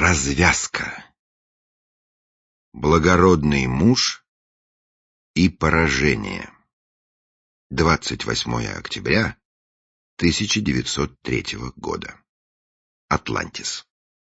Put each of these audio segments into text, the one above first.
Развязка. Благородный муж и поражение. 28 октября 1903 года. Атлантис.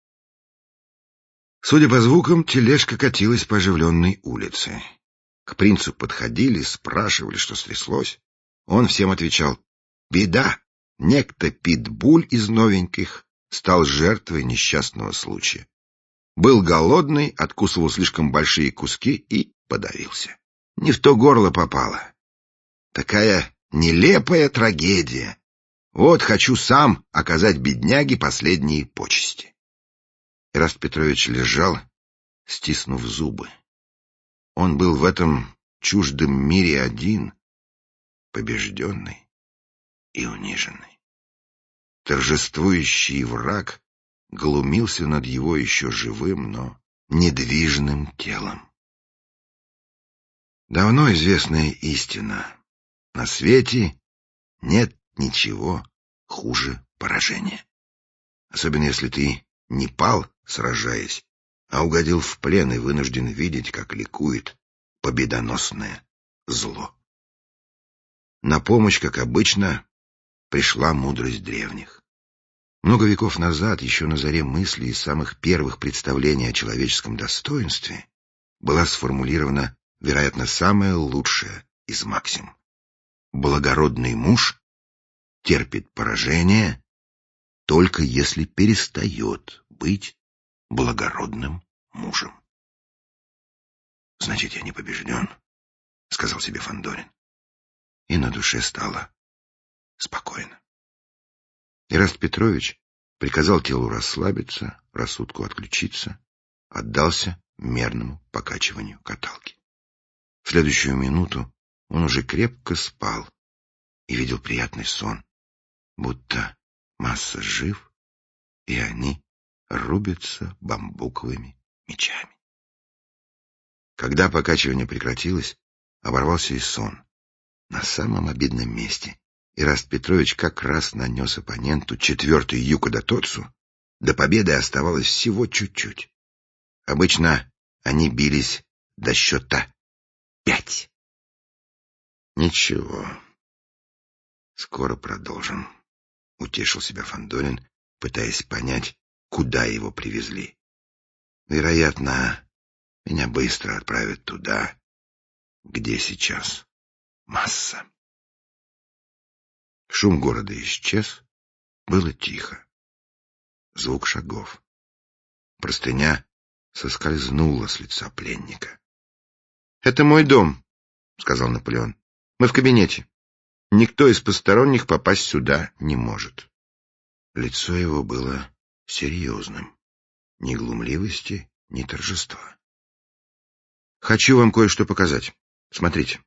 Судя по звукам, тележка катилась по оживленной улице. К принцу подходили, спрашивали, что стряслось. Он всем отвечал: «Беда! Некто Питбуль из новеньких стал жертвой несчастного случая. Был голодный, откусывал слишком большие куски и подавился. Не в то горло попало. Такая нелепая трагедия. Вот хочу сам оказать бедняге последние почести». Эраст Петрович лежал, стиснув зубы. Он был в этом чуждом мире один, побежденный и униженный. Торжествующий враг глумился над его еще живым, но недвижным телом. Давно известная истина: на свете нет ничего хуже поражения. Особенно если ты не пал, сражаясь, а угодил в плен и вынужден видеть, как ликует победоносное зло. На помощь, как обычно, пришла мудрость древних. Много веков назад, еще на заре мыслей и самых первых представлений о человеческом достоинстве, была сформулирована, вероятно, самая лучшая из максим: благородный муж терпит поражение только если перестает быть благородным мужем. «Значит, я не побежден», — сказал себе Фандорин. И на душе стало спокойно. Эраст Петрович приказал телу расслабиться, рассудку отключиться, отдался мерному покачиванию каталки. В следующую минуту он уже крепко спал и видел приятный сон, будто Масса жив, и они рубятся бамбуковыми мечами. Когда покачивание прекратилось, оборвался и сон. На самом обидном месте Эраст Петрович как раз нанес оппоненту 4-й юкодотоцу. До победы оставалось всего чуть-чуть. Обычно они бились до счета 5. «Ничего, скоро продолжим», — утешил себя Фандорин, пытаясь понять, куда его привезли. «Вероятно, меня быстро отправят туда, где сейчас Масса». Шум города исчез, было тихо. Звук шагов. Простыня соскользнула с лица пленника. «Это мой дом», — сказал Наполеон. «Мы в кабинете. Никто из посторонних попасть сюда не может». Лицо его было серьезным. Ни глумливости, ни торжества. «Хочу вам кое-что показать. Смотрите».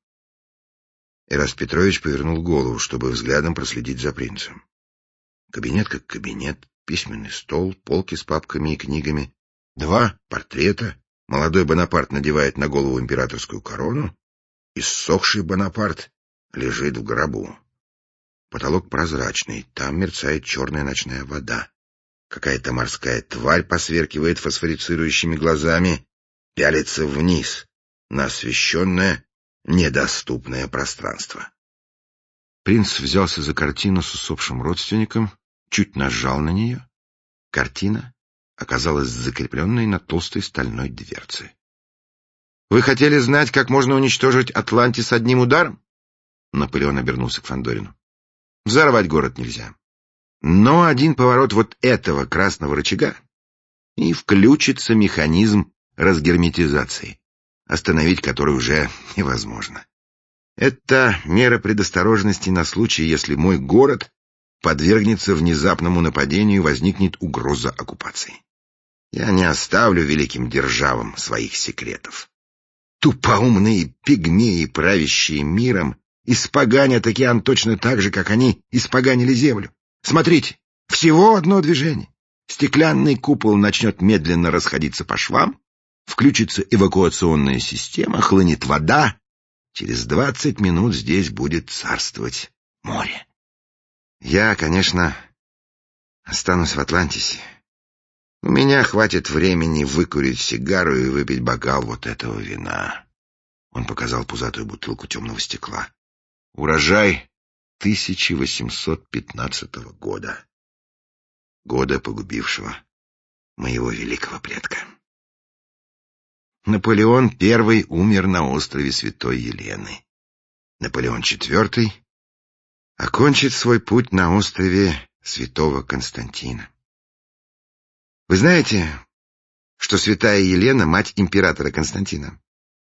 Эраст Петрович повернул голову, чтобы взглядом проследить за принцем. Кабинет как кабинет, письменный стол, полки с папками и книгами, 2 портрета. Молодой Бонапарт надевает на голову императорскую корону, иссохший Бонапарт лежит в гробу. Потолок прозрачный, там мерцает черная ночная вода. Какая-то морская тварь посверкивает фосфорицирующими глазами, пялится вниз на освещенное недоступное пространство. Принц взялся за картину с усопшим родственником, чуть нажал на нее. Картина оказалась закрепленной на толстой стальной дверце. «Вы хотели знать, как можно уничтожить Атлантис одним ударом?» Наполеон обернулся к Фандорину. «Взорвать город нельзя. Но один поворот вот этого красного рычага, и включится механизм разгерметизации, остановить который уже невозможно. Это мера предосторожности на случай, если мой город подвергнется внезапному нападению и возникнет угроза оккупации. Я не оставлю великим державам своих секретов. Тупоумные пигмеи, правящие миром, испоганят океан точно так же, как они испоганили землю. Смотрите, всего одно движение. Стеклянный купол начнет медленно расходиться по швам, включится эвакуационная система, хлынет вода. Через 20 минут здесь будет царствовать море. Я, конечно, останусь в Атлантисе. У меня хватит времени выкурить сигару и выпить бокал вот этого вина. Он показал пузатую бутылку темного стекла. Урожай 1815 года. Года, погубившего моего великого предка. Наполеон I умер на острове Святой Елены. Наполеон IV окончит свой путь на острове Святого Константина. Вы знаете, что Святая Елена — мать императора Константина?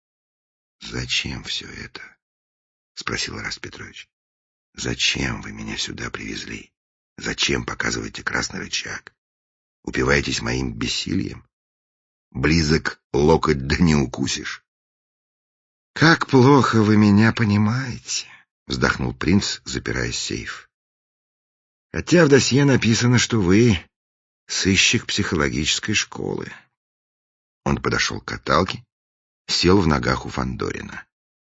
«Зачем все это?» — спросил Ираст Петрович. «Зачем вы меня сюда привезли? Зачем показываете красный рычаг? Упиваетесь моим бессилием? Близок локоть, да не укусишь». «Как плохо вы меня понимаете», — вздохнул принц, запирая сейф. «Хотя в досье написано, что вы сыщик психологической школы». Он подошел к каталке, сел в ногах у Фандорина.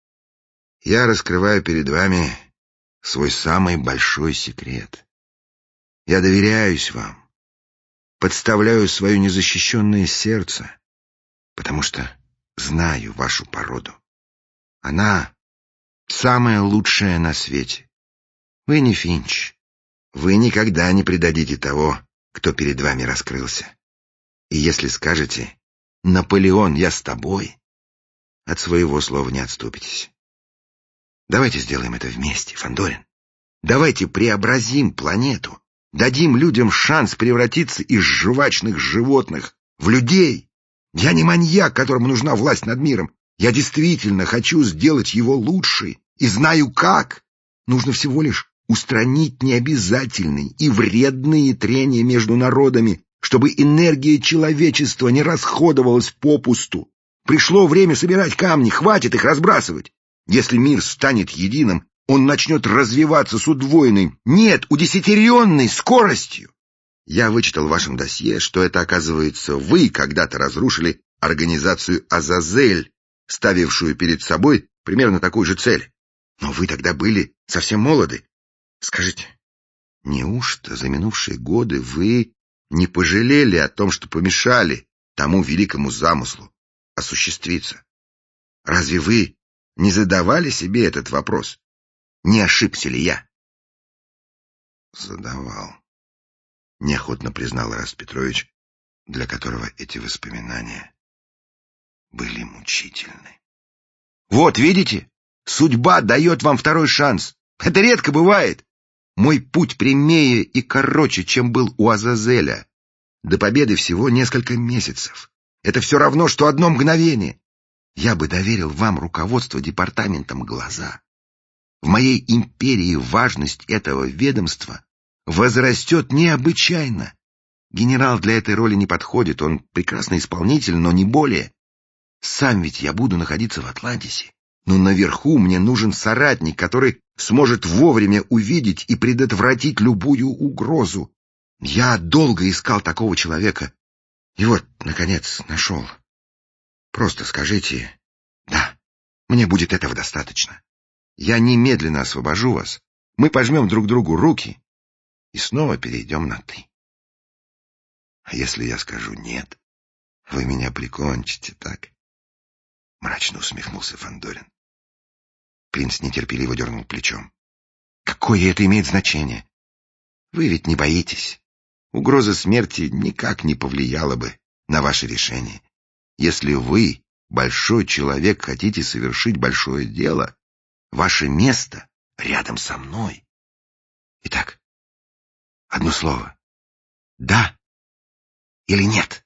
«Я раскрываю перед вами свой самый большой секрет. Я доверяюсь вам, подставляю свое незащищенное сердце, потому что знаю вашу породу. Она самая лучшая на свете. Вы не Финч. Вы никогда не предадите того, кто перед вами раскрылся. И если скажете: «Наполеон, я с тобой», от своего слова не отступитесь. Давайте сделаем это вместе, Фандорин. Давайте преобразим планету. Дадим людям шанс превратиться из жвачных животных в людей. Я не маньяк, которому нужна власть над миром. Я действительно хочу сделать его лучше и знаю как. Нужно всего лишь устранить необязательные и вредные трения между народами, чтобы энергия человечества не расходовалась попусту. Пришло время собирать камни, хватит их разбрасывать. Если мир станет единым, он начнет развиваться с удвоенной, нет, удесятеренной скоростью. Я вычитал в вашем досье, что это, оказывается, вы когда-то разрушили организацию «Азазель», ставившую перед собой примерно такую же цель. Но вы тогда были совсем молоды. Скажите, неужто за минувшие годы вы не пожалели о том, что помешали тому великому замыслу осуществиться? Разве вы не задавали себе этот вопрос? Не ошибся ли я? Задавал. Неохотно признал Ираст Петрович, для которого эти воспоминания были мучительны. Вот, видите? Судьба дает вам второй шанс. Это редко бывает. Мой путь прямее и короче, чем был у Азазеля. До победы всего несколько месяцев. Это все равно, что одно мгновение. Я бы доверил вам руководство департаментом глаза. В моей империи важность этого ведомства возрастет необычайно. Генерал для этой роли не подходит, он прекрасный исполнитель, но не более. Сам ведь я буду находиться в Атлантисе, но наверху мне нужен соратник, который сможет вовремя увидеть и предотвратить любую угрозу. Я долго искал такого человека, и вот, наконец, нашел. Просто скажите: «Да, мне будет этого достаточно». Я немедленно освобожу вас, мы пожмем друг другу руки и снова перейдем на «ты». А если я скажу «нет», вы меня прикончите, так? Мрачно усмехнулся Фандорин. Принц нетерпеливо дернул плечом. Какое это имеет значение? Вы ведь не боитесь. Угроза смерти никак не повлияла бы на ваше решение. Если вы, большой человек, хотите совершить большое дело, ваше место рядом со мной. Итак, одно слово. Да или нет?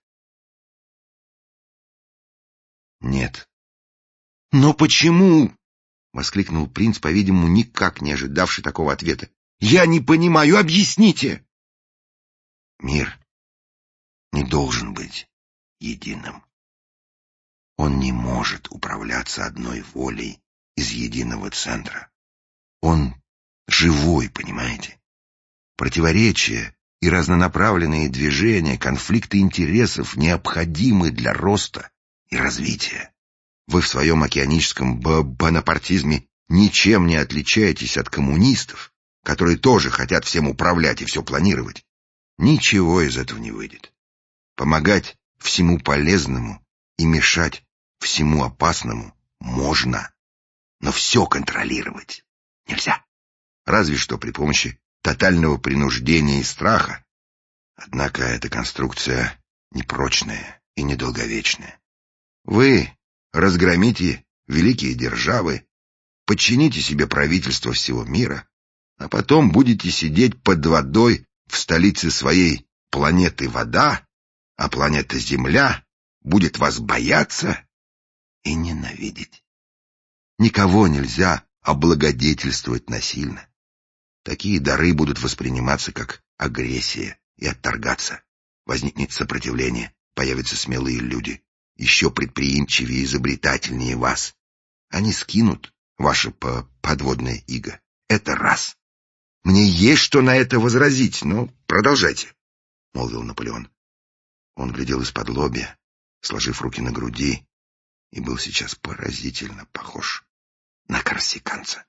Нет. Но почему? Воскликнул принц, по-видимому, никак не ожидавший такого ответа. Я не понимаю, объясните. Мир не должен быть единым. Он не может управляться одной волей из единого центра. Он живой, понимаете? Противоречия и разнонаправленные движения, конфликты интересов необходимы для роста и развития. Вы в своем океаническом бонапартизме ничем не отличаетесь от коммунистов, которые тоже хотят всем управлять и все планировать. Ничего из этого не выйдет. Помогать всему полезному и мешать всему опасному можно, но все контролировать нельзя. Разве что при помощи тотального принуждения и страха. Однако эта конструкция непрочная и недолговечная. Вы разгромите великие державы, подчините себе правительство всего мира, а потом будете сидеть под водой в столице своей планеты Вода, а планета Земля будет вас бояться и ненавидеть. Никого нельзя облагодетельствовать насильно. Такие дары будут восприниматься как агрессия и отторгаться. Возникнет сопротивление, появятся смелые люди, еще предприимчивее и изобретательнее вас. Они скинут ваше подводное иго. Это раз. Мне есть что на это возразить, но продолжайте, — молвил Наполеон. Он глядел из-под-лобья, сложив руки на груди, и был сейчас поразительно похож на корсиканца.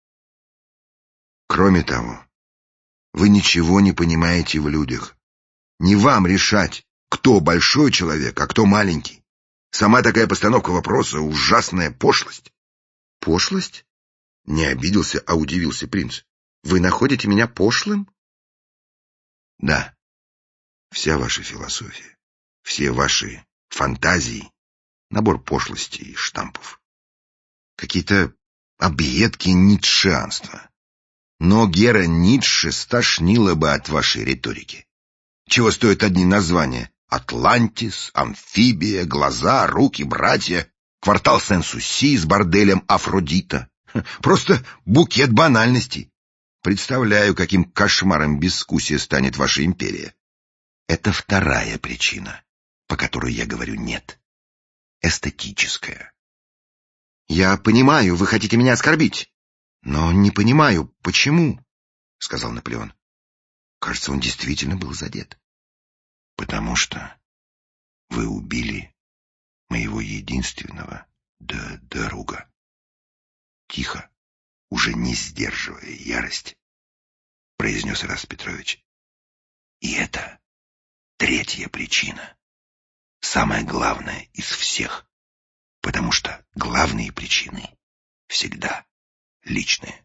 Кроме того, вы ничего не понимаете в людях. Не вам решать, кто большой человек, а кто маленький. Сама такая постановка вопроса — ужасная пошлость. Пошлость? Не обиделся, а удивился принц. Вы находите меня пошлым? Да. Вся ваша философия, все ваши фантазии — набор пошлостей и штампов. Какие-то объедки ницшеанства. Но Гера Ницше стошнило бы от вашей риторики. Чего стоят одни названия: Атлантис, Амфибия, Глаза, Руки, Братья, Квартал Сен-Суси с борделем Афродита. Просто букет банальностей. Представляю, каким кошмаром безвкусия станет ваша империя. Это вторая причина, по которой я говорю «нет». Эстетическая. Я понимаю, вы хотите меня оскорбить, но не понимаю, почему, — сказал Наполеон. Кажется, он действительно был задет. Потому что вы убили моего единственного друга. Тихо, уже не сдерживая ярость, произнес Ираст Петрович. И это третья причина, самая главная из всех, потому что главные причины всегда личные.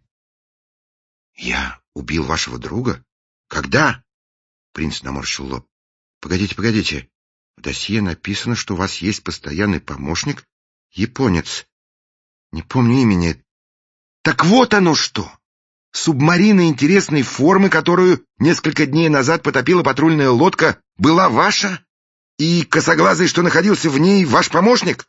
Я убил вашего друга? Когда? Принц наморщил лоб. Погодите. В досье написано, что у вас есть постоянный помощник, японец. Не помню имени. Так вот оно что! Субмарина интересной формы, которую несколько дней назад потопила патрульная лодка, была ваша? И косоглазый, что находился в ней, ваш помощник?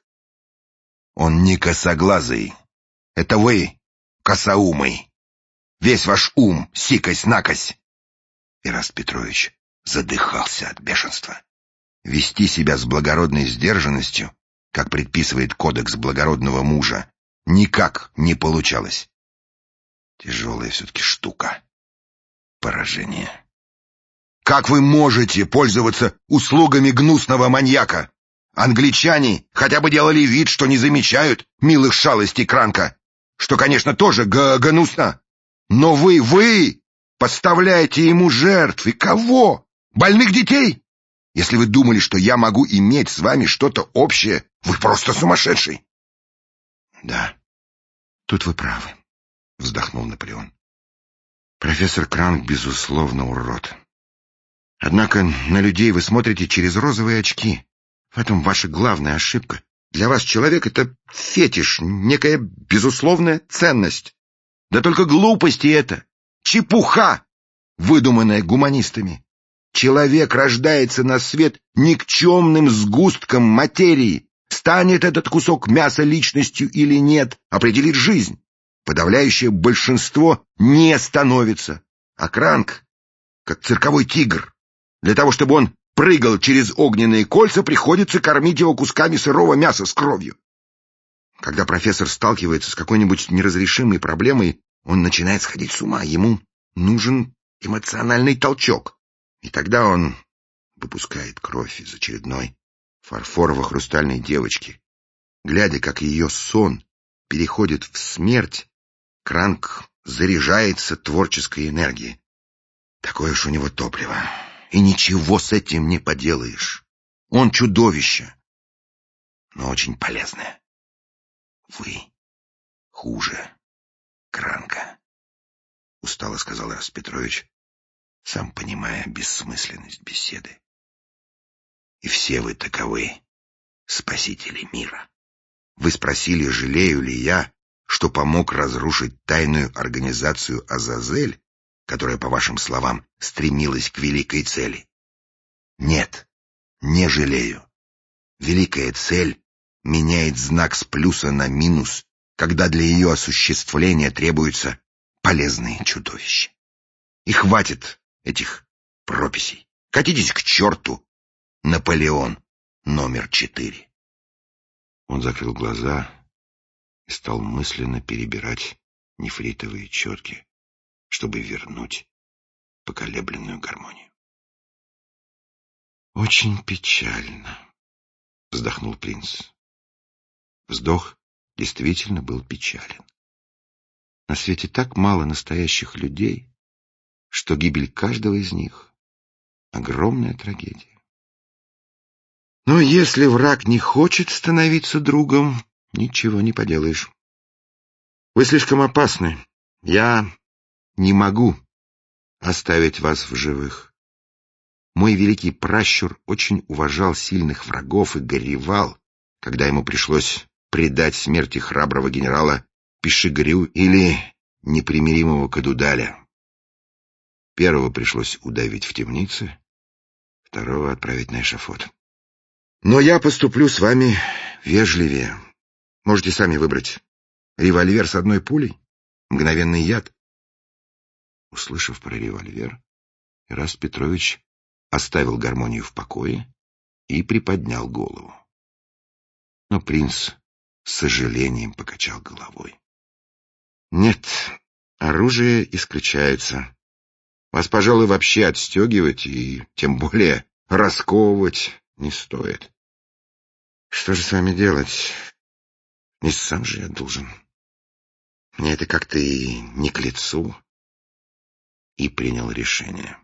Он не косоглазый. Это вы, косоумый. Весь ваш ум сикось-накось. Ираст Петрович задыхался от бешенства. Вести себя с благородной сдержанностью, как предписывает кодекс благородного мужа, никак не получалось. Тяжелая все-таки штука. Поражение. Как вы можете пользоваться услугами гнусного маньяка? Англичане хотя бы делали вид, что не замечают милых шалостей Кранка, что, конечно, тоже гнусно. Но вы подставляете ему жертв. И кого? Больных детей? Если вы думали, что я могу иметь с вами что-то общее, вы просто сумасшедший. Да, тут вы правы, вздохнул Наполеон. Профессор Кранк, безусловно, урод. Однако на людей вы смотрите через розовые очки. В этом ваша главная ошибка. Для вас человек — это фетиш, некая безусловная ценность. Да только глупости это, чепуха, выдуманная гуманистами. Человек рождается на свет никчемным сгустком материи. Станет этот кусок мяса личностью или нет, определит жизнь. Подавляющее большинство не становится. А Кранк, как цирковой тигр, для того, чтобы он прыгал через огненные кольца, приходится кормить его кусками сырого мяса с кровью. Когда профессор сталкивается с какой-нибудь неразрешимой проблемой, он начинает сходить с ума. Ему нужен эмоциональный толчок. И тогда он выпускает кровь из очередной фарфорово-хрустальной девочки. Глядя, как ее сон переходит в смерть, Кранк заряжается творческой энергией. Такое уж у него топливо. И ничего с этим не поделаешь. Он чудовище, но очень полезное. Вы хуже Кранка, устало сказал Раст Петрович, сам понимая бессмысленность беседы. И все вы таковы, спасители мира. Вы спросили, жалею ли я, что помог разрушить тайную организацию Азазель, которая, по вашим словам, стремилась к великой цели. Нет, не жалею. Великая цель меняет знак с плюса на минус, когда для ее осуществления требуются полезные чудовища. И хватит этих прописей. Катитесь к черту, Наполеон номер 4. Он закрыл глаза и стал мысленно перебирать нефритовые четки, чтобы вернуть поколебленную гармонию. «Очень печально», — вздохнул принц. Вздох действительно был печален. На свете так мало настоящих людей, что гибель каждого из них — огромная трагедия. Но если враг не хочет становиться другом, ничего не поделаешь. Вы слишком опасны. Я не могу оставить вас в живых. Мой великий пращур очень уважал сильных врагов и горевал, когда ему пришлось предать смерти храброго генерала Пишигрю или непримиримого Кадудаля. Первого пришлось удавить в темнице, второго отправить на эшафот. Но я поступлю с вами вежливее. Можете сами выбрать. Револьвер с одной пулей? Мгновенный яд? Услышав про револьвер, Раст Петрович оставил гармонию в покое и приподнял голову. Но принц с сожалением покачал головой. Нет, оружие исключается. Вас, пожалуй, вообще отстегивать и тем более расковывать не стоит. Что же с вами делать? Не сам же я должен. Мне это как-то и не к лицу. И принял решение.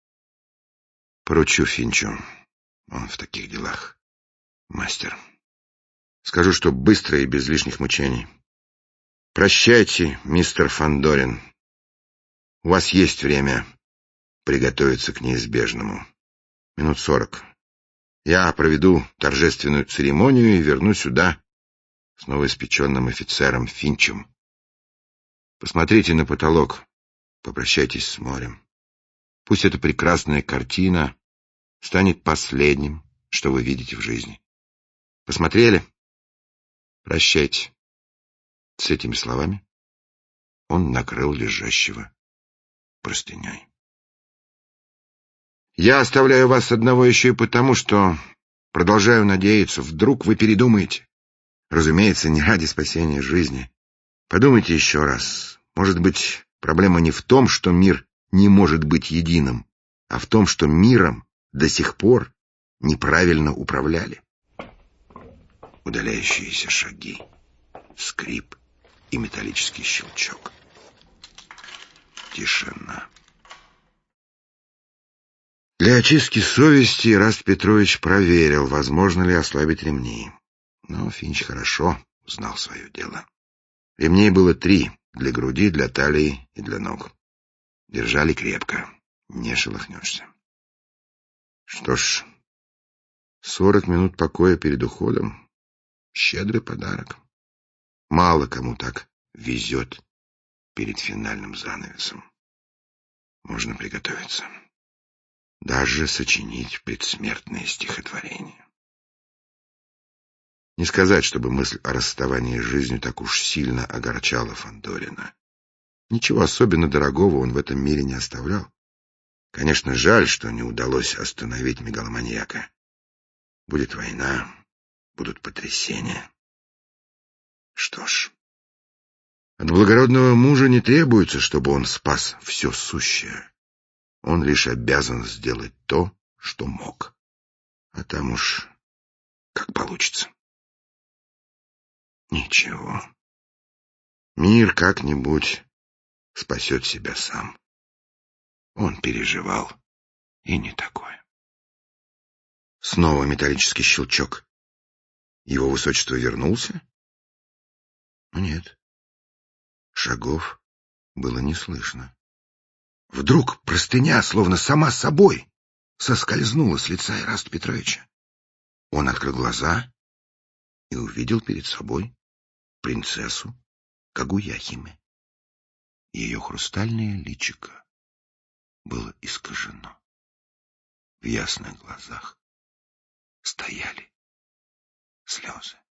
Поручу Финчу. Он в таких делах мастер. Скажу, что быстро и без лишних мучений. Прощайте, мистер Фандорин. У вас есть время приготовиться к неизбежному. Минут 40. Я проведу торжественную церемонию и верну сюда с новоиспеченным офицером Финчем. Посмотрите на потолок, попрощайтесь с морем. Пусть эта прекрасная картина станет последним, что вы видите в жизни. Посмотрели? Прощайте. С этими словами он накрыл лежащего простыней. Я оставляю вас одного еще и потому, что продолжаю надеяться, вдруг вы передумаете. Разумеется, не ради спасения жизни. Подумайте еще раз. Может быть, проблема не в том, что мир не может быть единым, а в том, что миром до сих пор неправильно управляли. Удаляющиеся шаги, скрип и металлический щелчок. Тишина. Для очистки совести Раст Петрович проверил, возможно ли ослабить ремни. Но Финч хорошо знал свое дело. Ремней было 3 — для груди, для талии и для ног. Держали крепко, не шелохнешься. Что ж, 40 минут покоя перед уходом — щедрый подарок. Мало кому так везет перед финальным занавесом. Можно приготовиться. Даже сочинить предсмертное стихотворение. Не сказать, чтобы мысль о расставании с жизнью так уж сильно огорчала Фандорина. Ничего особенно дорогого он в этом мире не оставлял. Конечно, жаль, что не удалось остановить мегаломаньяка. Будет война, будут потрясения. Что ж, от благородного мужа не требуется, чтобы он спас все сущее. Он лишь обязан сделать то, что мог. А там уж как получится. Ничего. Мир как-нибудь спасет себя сам. Он переживал и не такое. Снова металлический щелчок. Его высочество вернулся? Нет. Шагов было не слышно. Вдруг простыня, словно сама собой, соскользнула с лица Ираста Петровича. Он открыл глаза и увидел перед собой принцессу Кагуяхиме. Ее хрустальное личико было искажено. В ясных глазах стояли слезы.